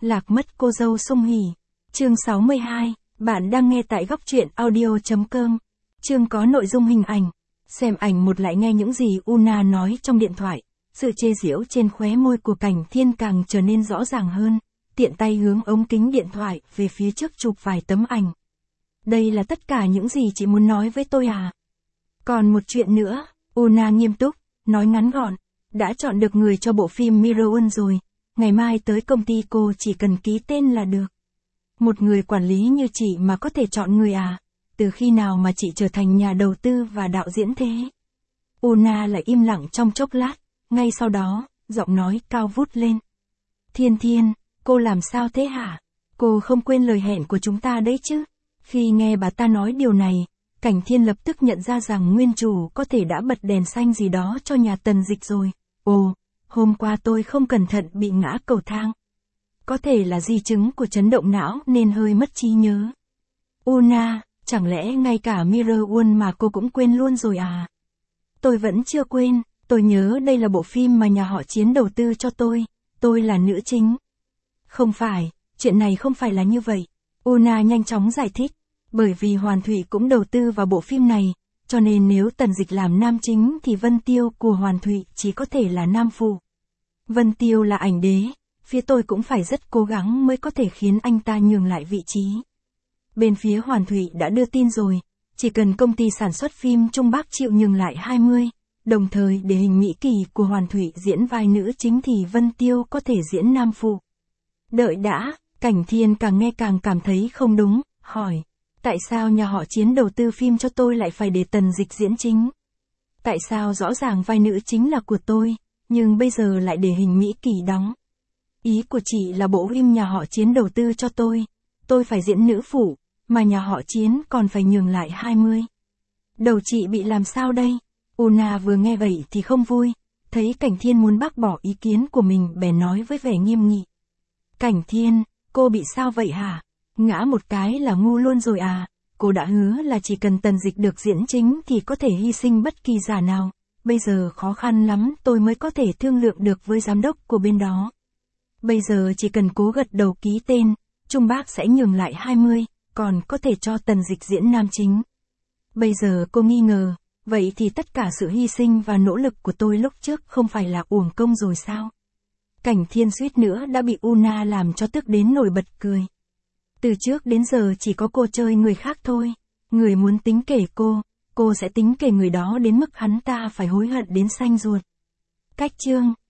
Lạc mất cô dâu Sung Hỉ. Chương 62, bạn đang nghe tại góc truyện audio.com. Chương có nội dung hình ảnh. Xem ảnh một lại nghe những gì Una nói trong điện thoại. Sự chê giễu trên khóe môi của Cảnh Thiên càng trở nên rõ ràng hơn, tiện tay hướng ống kính điện thoại về phía trước chụp vài tấm ảnh. Đây là tất cả những gì chị muốn nói với tôi à? Còn một chuyện nữa, Una nghiêm túc, nói ngắn gọn, đã chọn được người cho bộ phim Mirror rồi, ngày mai tới công ty cô chỉ cần ký tên là được. Một người quản lý như chị mà có thể chọn người à? Từ khi nào mà chị trở thành nhà đầu tư và đạo diễn thế? Una lại im lặng trong chốc lát, ngay sau đó, giọng nói cao vút lên. Thiên Thiên, cô làm sao thế hả? Cô không quên lời hẹn của chúng ta đấy chứ? Khi nghe bà ta nói điều này, Cảnh Thiên lập tức nhận ra rằng nguyên chủ có thể đã bật đèn xanh gì đó cho nhà Tần Dịch rồi. Ồ, hôm qua tôi không cẩn thận bị ngã cầu thang. Có thể là di chứng của chấn động não nên hơi mất trí nhớ. Una, chẳng lẽ ngay cả Mirror World mà cô cũng quên luôn rồi à? Tôi vẫn chưa quên, tôi nhớ đây là bộ phim mà nhà họ Chiến đầu tư cho tôi là nữ chính. Không phải, chuyện này không phải là như vậy. Una nhanh chóng giải thích, bởi vì Hoàn Thụy cũng đầu tư vào bộ phim này, cho nên nếu Tần Dịch làm nam chính thì Vân Tiêu của Hoàn Thụy chỉ có thể là nam phụ. Vân Tiêu là ảnh đế, phía tôi cũng phải rất cố gắng mới có thể khiến anh ta nhường lại vị trí. Bên phía Hoàn Thụy đã đưa tin rồi, chỉ cần công ty sản xuất phim Trung Bắc chịu nhường lại 20, đồng thời để hình Mỹ Kỳ của Hoàn Thụy diễn vai nữ chính thì Vân Tiêu có thể diễn nam phụ. Đợi đã, Cảnh Thiên càng nghe càng cảm thấy không đúng, hỏi, tại sao nhà họ Chiến đầu tư phim cho tôi lại phải để Tần Dịch diễn chính? Tại sao rõ ràng vai nữ chính là của tôi, nhưng bây giờ lại để hình Mỹ Kỳ đóng? Ý của chị là bộ phim nhà họ Chiến đầu tư cho tôi phải diễn nữ phụ, mà nhà họ Chiến còn phải nhường lại 20. Đầu chị bị làm sao đây? Una vừa nghe vậy thì không vui, thấy Cảnh Thiên muốn bác bỏ ý kiến của mình bèn nói với vẻ nghiêm nghị. Cảnh Thiên, cô bị sao vậy hả? Ngã một cái là ngu luôn rồi à? Cô đã hứa là chỉ cần Tần Dịch được diễn chính thì có thể hy sinh bất kỳ giả nào. Bây giờ khó khăn lắm tôi mới có thể thương lượng được với giám đốc của bên đó. Bây giờ chỉ cần cố gật đầu ký tên, Trung Bắc sẽ nhường lại 20, còn có thể cho Tần Dịch diễn nam chính. Bây giờ cô nghi ngờ, vậy thì tất cả sự hy sinh và nỗ lực của tôi lúc trước không phải là uổng công rồi sao? Cảnh Thiên suýt nữa đã bị Una làm cho tức đến nổi bật cười. Từ trước đến giờ chỉ có cô chơi người khác thôi, người muốn tính kể cô sẽ tính kể người đó đến mức hắn ta phải hối hận đến xanh ruột. Cách chương